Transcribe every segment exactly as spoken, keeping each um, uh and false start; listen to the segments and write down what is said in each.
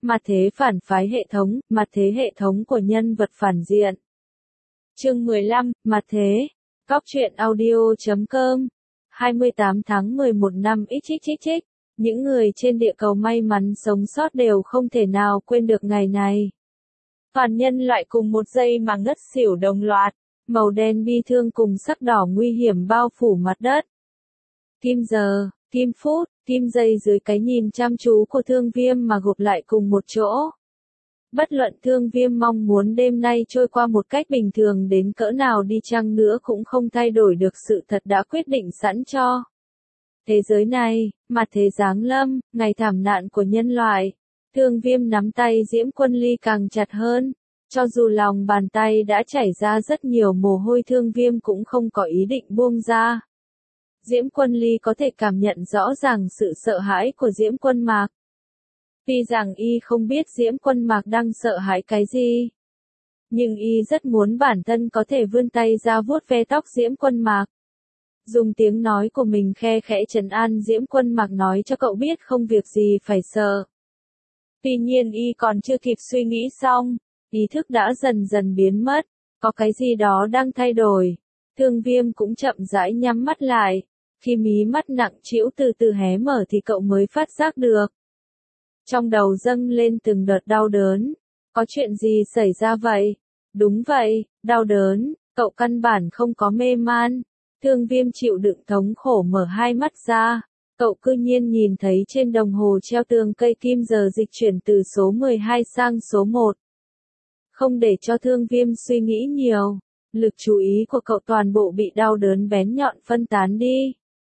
Mặt thế phản phái hệ thống, mặt thế hệ thống của nhân vật phản diện. Chương mười lăm, mặt thế. Cóc truyện audio chấm com. hai mươi tám tháng mười một năm xxxx. Những người trên địa cầu may mắn sống sót đều không thể nào quên được ngày này. Toàn nhân loại cùng một giây mà ngất xỉu đồng loạt, màu đen bi thương cùng sắc đỏ nguy hiểm bao phủ mặt đất. Kim giờ, kim phút, kim giây dưới cái nhìn chăm chú của Thương Viêm mà gộp lại cùng một chỗ. Bất luận Thương Viêm mong muốn đêm nay trôi qua một cách bình thường đến cỡ nào đi chăng nữa cũng không thay đổi được sự thật đã quyết định sẵn cho. Thế giới này, mặt thế giáng lâm, ngày thảm nạn của nhân loại. Thương Viêm nắm tay Diễm Quân Ly càng chặt hơn. Cho dù lòng bàn tay đã chảy ra rất nhiều mồ hôi, Thương Viêm cũng không có ý định buông ra. Diễm Quân Ly có thể cảm nhận rõ ràng sự sợ hãi của Diễm Quân Mạc. Tuy rằng y không biết Diễm Quân Mạc đang sợ hãi cái gì, nhưng y rất muốn bản thân có thể vươn tay ra vuốt ve tóc Diễm Quân Mạc. Dùng tiếng nói của mình khe khẽ trấn an Diễm Quân Mạc, nói cho cậu biết không việc gì phải sợ. Tuy nhiên y còn chưa kịp suy nghĩ xong, ý thức đã dần dần biến mất, có cái gì đó đang thay đổi. Thương Viêm cũng chậm rãi nhắm mắt lại, khi mí mắt nặng trĩu từ từ hé mở thì cậu mới phát giác được. Trong đầu dâng lên từng đợt đau đớn, có chuyện gì xảy ra vậy? Đúng vậy, đau đớn, cậu căn bản không có mê man. Thương Viêm chịu đựng thống khổ mở hai mắt ra, cậu cư nhiên nhìn thấy trên đồng hồ treo tường cây kim giờ dịch chuyển từ số mười hai sang số một. Không để cho Thương Viêm suy nghĩ nhiều, lực chú ý của cậu toàn bộ bị đau đớn bén nhọn phân tán đi.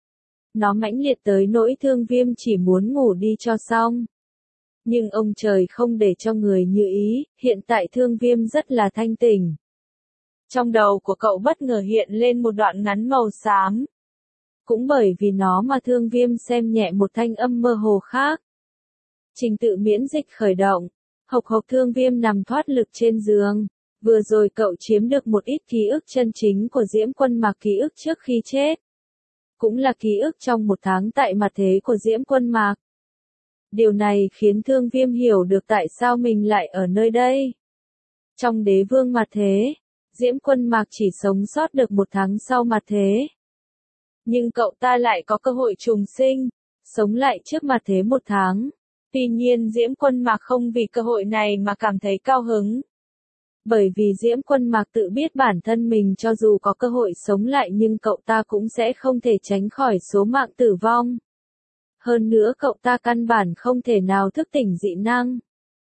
Nó mãnh liệt tới nỗi Thương Viêm chỉ muốn ngủ đi cho xong. Nhưng ông trời không để cho người như ý, hiện tại Thương Viêm rất là thanh tỉnh. Trong đầu của cậu bất ngờ hiện lên một đoạn ngắn màu xám. Cũng bởi vì nó mà Thương Viêm xem nhẹ một thanh âm mơ hồ khác. Trình tự miễn dịch khởi động. Hộc hộc Thương Viêm nằm thoát lực trên giường. Vừa rồi cậu chiếm được một ít ký ức chân chính của Diễm Quân Mạc, ký ức trước khi chết. Cũng là ký ức trong một tháng tại mặt thế của Diễm Quân Mạc. Điều này khiến Thương Viêm hiểu được tại sao mình lại ở nơi đây. Trong đế vương mặt thế, Diễm Quân Mạc chỉ sống sót được một tháng sau mặt thế. Nhưng cậu ta lại có cơ hội trùng sinh, sống lại trước mặt thế một tháng. Tuy nhiên Diễm Quân Mạc không vì cơ hội này mà cảm thấy cao hứng. Bởi vì Diễm Quân Mạc tự biết bản thân mình cho dù có cơ hội sống lại nhưng cậu ta cũng sẽ không thể tránh khỏi số mạng tử vong. Hơn nữa cậu ta căn bản không thể nào thức tỉnh dị năng.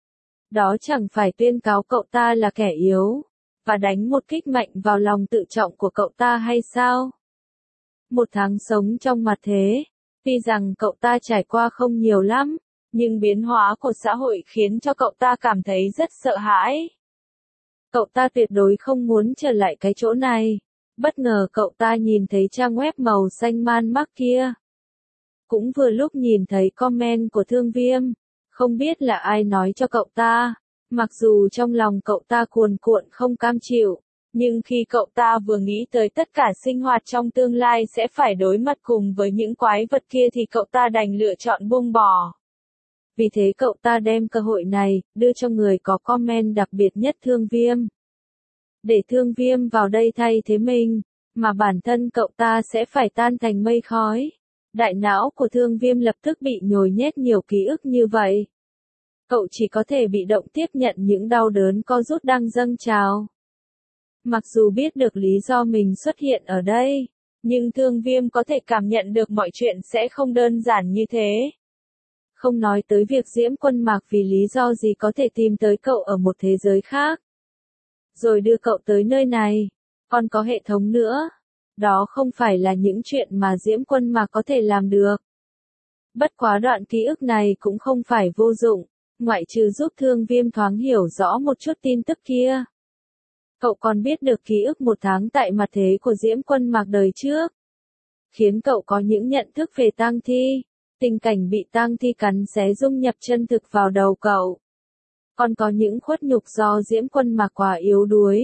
Đó chẳng phải tuyên cáo cậu ta là kẻ yếu, và đánh một kích mạnh vào lòng tự trọng của cậu ta hay sao? Một tháng sống trong mặt thế, tuy rằng cậu ta trải qua không nhiều lắm, nhưng biến hóa của xã hội khiến cho cậu ta cảm thấy rất sợ hãi. Cậu ta tuyệt đối không muốn trở lại cái chỗ này. Bất ngờ cậu ta nhìn thấy trang web màu xanh man mác kia. Cũng vừa lúc nhìn thấy comment của Thương Viêm. Không biết là ai nói cho cậu ta. Mặc dù trong lòng cậu ta cuồn cuộn không cam chịu, nhưng khi cậu ta vừa nghĩ tới tất cả sinh hoạt trong tương lai sẽ phải đối mặt cùng với những quái vật kia thì cậu ta đành lựa chọn buông bỏ. Vì thế cậu ta đem cơ hội này, đưa cho người có comment đặc biệt nhất Thương Viêm. Để Thương Viêm vào đây thay thế mình, mà bản thân cậu ta sẽ phải tan thành mây khói. Đại não của Thương Viêm lập tức bị nhồi nhét nhiều ký ức như vậy. Cậu chỉ có thể bị động tiếp nhận những đau đớn co rút đang dâng trào. Mặc dù biết được lý do mình xuất hiện ở đây, nhưng Thương Viêm có thể cảm nhận được mọi chuyện sẽ không đơn giản như thế. Không nói tới việc Diễm Quân Mạc vì lý do gì có thể tìm tới cậu ở một thế giới khác, rồi đưa cậu tới nơi này, còn có hệ thống nữa. Đó không phải là những chuyện mà Diễm Quân Mạc có thể làm được. Bất quá đoạn ký ức này cũng không phải vô dụng, ngoại trừ giúp Thương Viêm thoáng hiểu rõ một chút tin tức kia. Cậu còn biết được ký ức một tháng tại mặt thế của Diễm Quân Mạc đời trước, khiến cậu có những nhận thức về tang thi. Tình cảnh bị tang thi cắn xé dung nhập chân thực vào đầu cậu. Còn có những khuất nhục do Diễm Quân Mạc quá yếu đuối.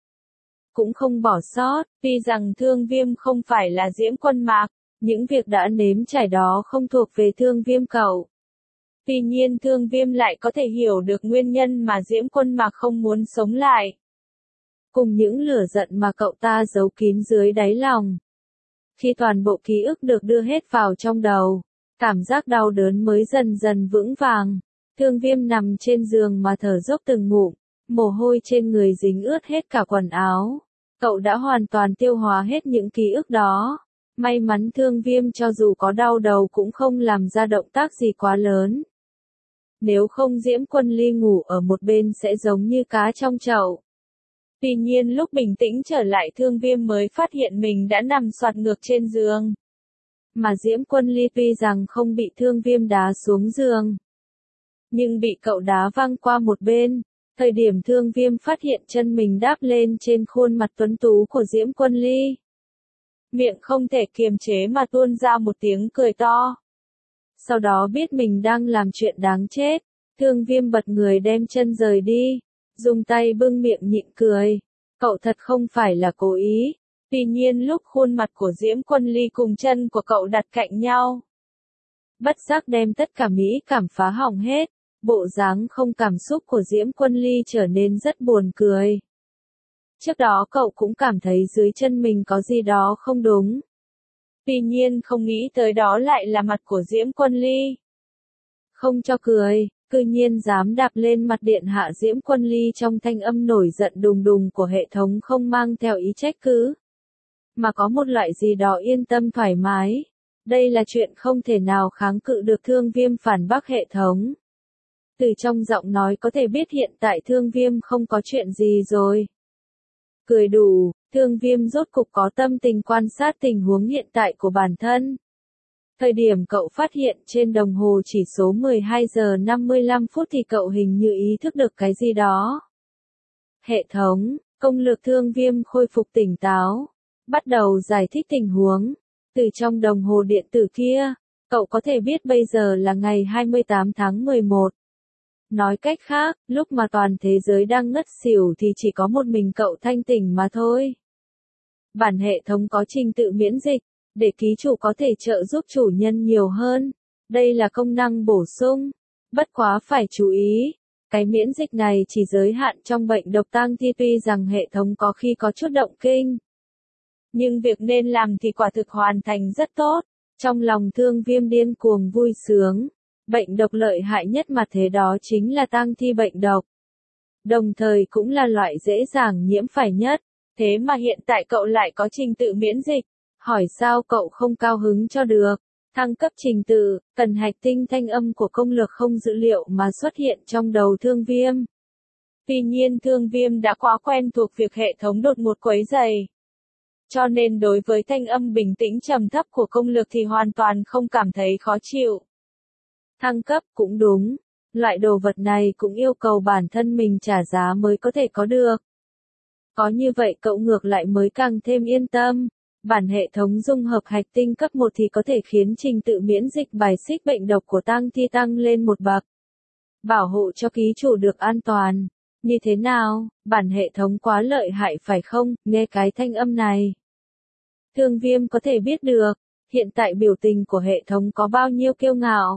Cũng không bỏ sót, tuy rằng Thương Viêm không phải là Diễm Quân Mạc, những việc đã nếm trải đó không thuộc về Thương Viêm cậu. Tuy nhiên Thương Viêm lại có thể hiểu được nguyên nhân mà Diễm Quân Mạc không muốn sống lại. Cùng những lửa giận mà cậu ta giấu kín dưới đáy lòng. Khi toàn bộ ký ức được đưa hết vào trong đầu, cảm giác đau đớn mới dần dần vững vàng. Thương Viêm nằm trên giường mà thở dốc từng ngụm, mồ hôi trên người dính ướt hết cả quần áo. Cậu đã hoàn toàn tiêu hóa hết những ký ức đó. May mắn Thương Viêm cho dù có đau đầu cũng không làm ra động tác gì quá lớn. Nếu không Diễm Quân Ly ngủ ở một bên sẽ giống như cá trong chậu. Tuy nhiên lúc bình tĩnh trở lại Thương Viêm mới phát hiện mình đã nằm xoạt ngược trên giường. Mà Diễm Quân Ly tuy rằng không bị Thương Viêm đá xuống giường, nhưng bị cậu đá văng qua một bên. Thời điểm Thương Viêm phát hiện chân mình đáp lên trên khuôn mặt tuấn tú của Diễm Quân Ly. Miệng không thể kiềm chế mà tuôn ra một tiếng cười to. Sau đó biết mình đang làm chuyện đáng chết, Thương Viêm bật người đem chân rời đi, dùng tay bưng miệng nhịn cười. Cậu thật không phải là cố ý. Tuy nhiên lúc khuôn mặt của Diễm Quân Ly cùng chân của cậu đặt cạnh nhau, bất giác đem tất cả mỹ cảm phá hỏng hết. Bộ dáng không cảm xúc của Diễm Quân Ly trở nên rất buồn cười. Trước đó cậu cũng cảm thấy dưới chân mình có gì đó không đúng. Tuy nhiên không nghĩ tới đó lại là mặt của Diễm Quân Ly. Không cho cười, cư nhiên dám đạp lên mặt điện hạ Diễm Quân Ly trong thanh âm nổi giận đùng đùng của hệ thống không mang theo ý trách cứ. Mà có một loại gì đó yên tâm thoải mái. Đây là chuyện không thể nào kháng cự được. Thương Viêm phản bác hệ thống. Từ trong giọng nói có thể biết hiện tại Thương Viêm không có chuyện gì rồi. Cười đủ, Thương Viêm rốt cục có tâm tình quan sát tình huống hiện tại của bản thân. Thời điểm cậu phát hiện trên đồng hồ chỉ số mười hai giờ năm mươi lăm phút thì cậu hình như ý thức được cái gì đó. Hệ thống, công lược Thương Viêm khôi phục tỉnh táo, bắt đầu giải thích tình huống. Từ trong đồng hồ điện tử kia, cậu có thể biết bây giờ là ngày hai mươi tám tháng mười một. Nói cách khác, lúc mà toàn thế giới đang ngất xỉu thì chỉ có một mình cậu thanh tỉnh mà thôi. Bản hệ thống có trình tự miễn dịch, để ký chủ có thể trợ giúp chủ nhân nhiều hơn. Đây là công năng bổ sung. Bất quá phải chú ý, cái miễn dịch này chỉ giới hạn trong bệnh độc tang thi. Tuy rằng hệ thống có khi có chút động kinh, nhưng việc nên làm thì quả thực hoàn thành rất tốt. Trong lòng Thương Viêm điên cuồng vui sướng. Bệnh độc lợi hại nhất mà thế đó chính là tang thi bệnh độc. Đồng thời cũng là loại dễ dàng nhiễm phải nhất. Thế mà hiện tại cậu lại có trình tự miễn dịch. Hỏi sao cậu không cao hứng cho được. Thăng cấp trình tự, cần hạch tinh thanh âm của công lược không dữ liệu mà xuất hiện trong đầu Thương Viêm. Tuy nhiên Thương Viêm đã quá quen thuộc việc hệ thống đột ngột quấy rầy. Cho nên đối với thanh âm bình tĩnh trầm thấp của công lược thì hoàn toàn không cảm thấy khó chịu. Thăng cấp cũng đúng, loại đồ vật này cũng yêu cầu bản thân mình trả giá mới có thể có được. Có như vậy cậu ngược lại mới càng thêm yên tâm. Bản hệ thống dung hợp hạch tinh cấp một thì có thể khiến trình tự miễn dịch bài xích bệnh độc của tang thi tăng lên một bậc. Bảo hộ cho ký chủ được an toàn. Như thế nào, bản hệ thống quá lợi hại phải không? Nghe cái thanh âm này, Thương Viêm có thể biết được, hiện tại biểu tình của hệ thống có bao nhiêu kiêu ngạo.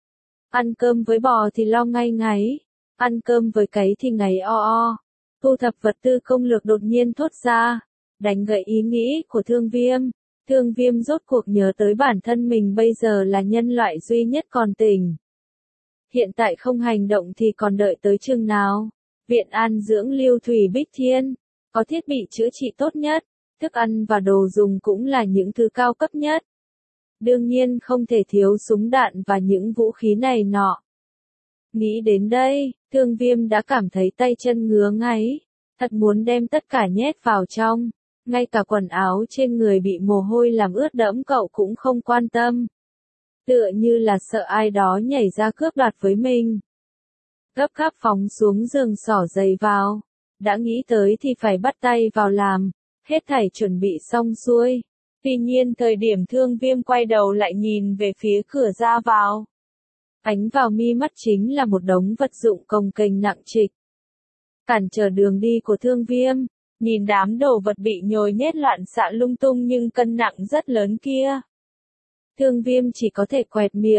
Ăn cơm với bò thì lo ngay ngáy, ăn cơm với cấy thì ngáy o o. Thu thập vật tư công lược đột nhiên thốt ra, đánh gậy ý nghĩ của Thương Viêm. Thương Viêm rốt cuộc nhớ tới bản thân mình bây giờ là nhân loại duy nhất còn tỉnh. Hiện tại không hành động thì còn đợi tới chừng nào? Viện an dưỡng Lưu Thủy Bích Thiên, có thiết bị chữa trị tốt nhất, thức ăn và đồ dùng cũng là những thứ cao cấp nhất. Đương nhiên không thể thiếu súng đạn và những vũ khí này nọ. Nghĩ đến đây, Thương Viêm đã cảm thấy tay chân ngứa ngáy, thật muốn đem tất cả nhét vào trong, ngay cả quần áo trên người bị mồ hôi làm ướt đẫm cậu cũng không quan tâm. Tựa như là sợ ai đó nhảy ra cướp đoạt với mình. Gấp gáp phóng xuống giường xỏ giày vào, đã nghĩ tới thì phải bắt tay vào làm, hết thảy chuẩn bị xong xuôi. Tuy nhiên thời điểm Thương Viêm quay đầu lại nhìn về phía cửa ra vào, ánh vào mi mắt chính là một đống vật dụng cồng kềnh nặng trịch. Cản trở đường đi của Thương Viêm, nhìn đám đồ vật bị nhồi nhét loạn xạ lung tung nhưng cân nặng rất lớn kia. Thương Viêm chỉ có thể quẹt miệng,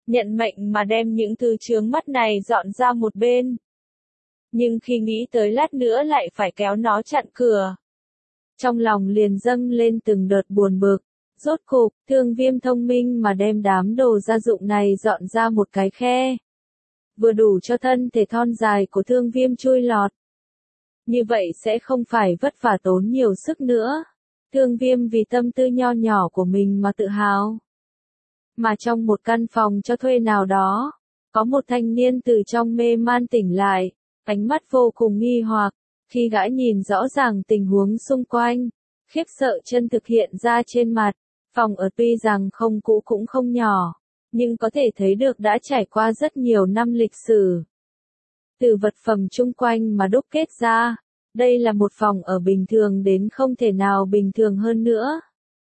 nhận mệnh mà đem những thứ chướng mắt này dọn ra một bên. Nhưng khi nghĩ tới lát nữa lại phải kéo nó chặn cửa, trong lòng liền dâng lên từng đợt buồn bực. Rốt cục, Thương Viêm thông minh mà đem đám đồ gia dụng này dọn ra một cái khe, vừa đủ cho thân thể thon dài của Thương Viêm chui lọt. Như vậy sẽ không phải vất vả tốn nhiều sức nữa. Thương Viêm vì tâm tư nho nhỏ của mình mà tự hào. Mà trong một căn phòng cho thuê nào đó, có một thanh niên từ trong mê man tỉnh lại, ánh mắt vô cùng nghi hoặc, khi gã nhìn rõ ràng tình huống xung quanh, khiếp sợ chân thực hiện ra trên mặt. Phòng ở tuy rằng không cũ cũng không nhỏ, nhưng có thể thấy được đã trải qua rất nhiều năm lịch sử. Từ vật phẩm chung quanh mà đúc kết ra, đây là một phòng ở bình thường đến không thể nào bình thường hơn nữa.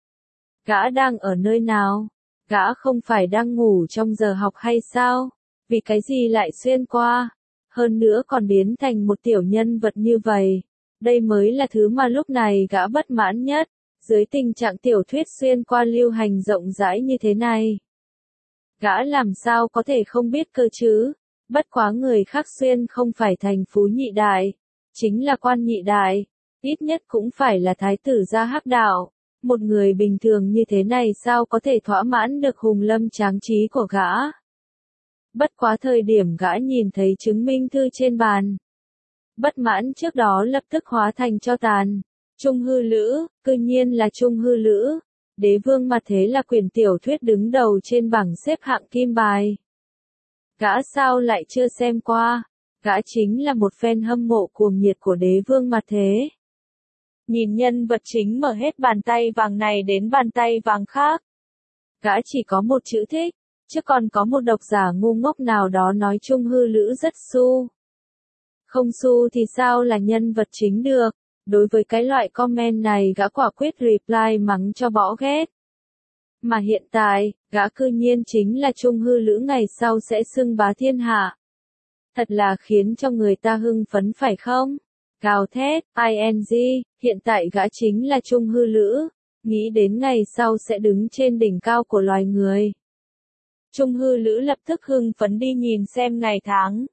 Gã đang ở nơi nào? Gã không phải đang ngủ trong giờ học hay sao? Vì cái gì lại xuyên qua? Hơn nữa còn biến thành một tiểu nhân vật như vậy. Đây mới là thứ mà lúc này gã bất mãn nhất. Dưới tình trạng tiểu thuyết xuyên qua lưu hành rộng rãi như thế này, gã làm sao có thể không biết cơ chứ? Bất quá người khác xuyên không phải thành phú nhị đại, chính là quan nhị đại, ít nhất cũng phải là thái tử gia hắc đạo. Một người bình thường như thế này sao có thể thỏa mãn được hùng lâm tráng trí của gã? Bất quá thời điểm gã nhìn thấy chứng minh thư trên bàn, bất mãn trước đó lập tức hóa thành tro tàn. Trung hư lữ, cư nhiên là trung hư lữ. Đế vương mà thế là quyển tiểu thuyết đứng đầu trên bảng xếp hạng kim bài. Gã sao lại chưa xem qua? Gã chính là một fan hâm mộ cuồng nhiệt của đế vương mà thế. Nhìn nhân vật chính mở hết bàn tay vàng này đến bàn tay vàng khác. Gã chỉ có một chữ thích, chứ còn có một độc giả ngu ngốc nào đó nói trung hư lữ rất su. Không su thì sao là nhân vật chính được? Đối với cái loại comment này gã quả quyết reply mắng cho bỏ ghét. Mà hiện tại, gã cư nhiên chính là trung hư lữ ngày sau sẽ xưng bá thiên hạ. Thật là khiến cho người ta hưng phấn phải không? Gào thét, ing, hiện tại gã chính là trung hư lữ, nghĩ đến ngày sau sẽ đứng trên đỉnh cao của loài người. Trung hư lữ lập tức hưng phấn đi nhìn xem ngày tháng.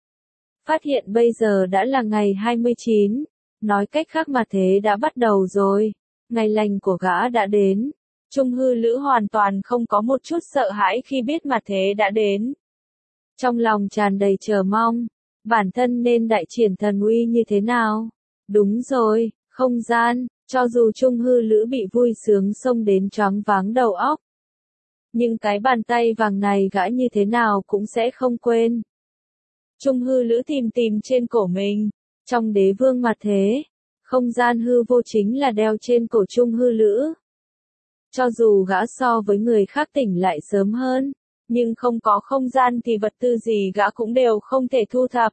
Phát hiện bây giờ đã là ngày hai mươi chín. Nói cách khác mà thế đã bắt đầu rồi, ngày lành của gã đã đến. Trung hư lữ hoàn toàn không có một chút sợ hãi khi biết mà thế đã đến. Trong lòng tràn đầy chờ mong, bản thân nên đại triển thần uy như thế nào? Đúng rồi, không gian, cho dù trung hư lữ bị vui sướng xông đến choáng váng đầu óc. Nhưng cái bàn tay vàng này gã như thế nào cũng sẽ không quên. Trung hư lữ tìm tìm trên cổ mình. Trong đế vương mà thế, không gian hư vô chính là đeo trên cổ trung hư lữ. Cho dù gã so với người khác tỉnh lại sớm hơn, nhưng không có không gian thì vật tư gì gã cũng đều không thể thu thập.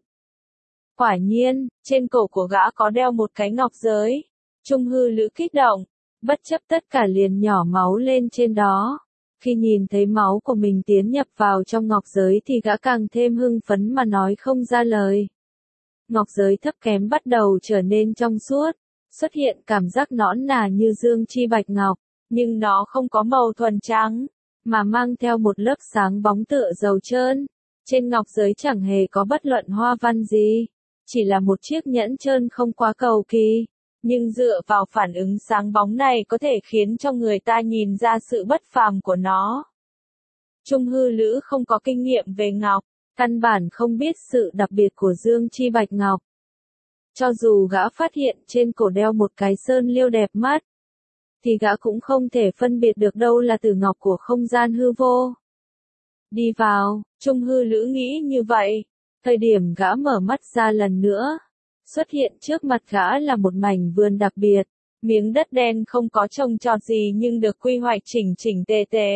Quả nhiên, trên cổ của gã có đeo một cái ngọc giới. Trung hư lữ kích động, bất chấp tất cả liền nhỏ máu lên trên đó. Khi nhìn thấy máu của mình tiến nhập vào trong ngọc giới thì gã càng thêm hưng phấn mà nói không ra lời. Ngọc giới thấp kém bắt đầu trở nên trong suốt, xuất hiện cảm giác nõn nà như dương chi bạch ngọc, nhưng nó không có màu thuần trắng, mà mang theo một lớp sáng bóng tựa dầu trơn. Trên ngọc giới chẳng hề có bất luận hoa văn gì, chỉ là một chiếc nhẫn trơn không quá cầu kỳ, nhưng dựa vào phản ứng sáng bóng này có thể khiến cho người ta nhìn ra sự bất phàm của nó. Trung hư lữ không có kinh nghiệm về ngọc, căn bản không biết sự đặc biệt của dương chi bạch ngọc. Cho dù gã phát hiện trên cổ đeo một cái sơn liêu đẹp mắt, thì gã cũng không thể phân biệt được đâu là tử ngọc của không gian hư vô. Đi vào, trung hư lữ nghĩ như vậy, thời điểm gã mở mắt ra lần nữa, xuất hiện trước mặt gã là một mảnh vườn đặc biệt, miếng đất đen không có trồng trọt gì nhưng được quy hoạch chỉnh chỉnh tề tề.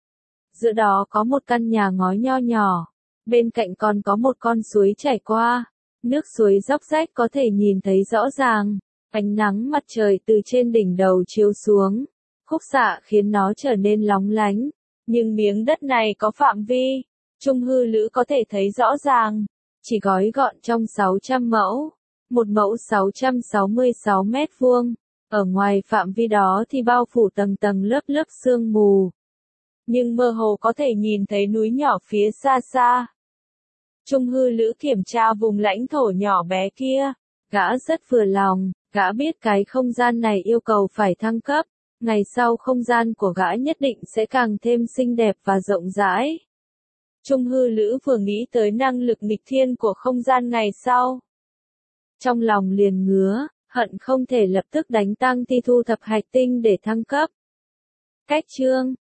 Giữa đó có một căn nhà ngói nho nhỏ, bên cạnh còn có một con suối chảy qua, nước suối róc rách có thể nhìn thấy rõ ràng, ánh nắng mặt trời từ trên đỉnh đầu chiếu xuống, khúc xạ khiến nó trở nên lóng lánh, nhưng miếng đất này có phạm vi, trung hư lữ có thể thấy rõ ràng, chỉ gói gọn trong sáu trăm mẫu, một mẫu sáu trăm sáu mươi sáu mét vuông, ở ngoài phạm vi đó thì bao phủ tầng tầng lớp lớp sương mù. nhưng mơ hồ có thể nhìn thấy núi nhỏ phía xa xa. Trung hư lữ kiểm tra vùng lãnh thổ nhỏ bé kia. Gã rất vừa lòng, gã biết cái không gian này yêu cầu phải thăng cấp. Ngày sau không gian của gã nhất định sẽ càng thêm xinh đẹp và rộng rãi. Trung hư lữ vừa nghĩ tới năng lực nghịch thiên của không gian ngày sau. Trong lòng liền ngứa, hận không thể lập tức đánh tăng thi thu thập hạch tinh để thăng cấp. Cách chương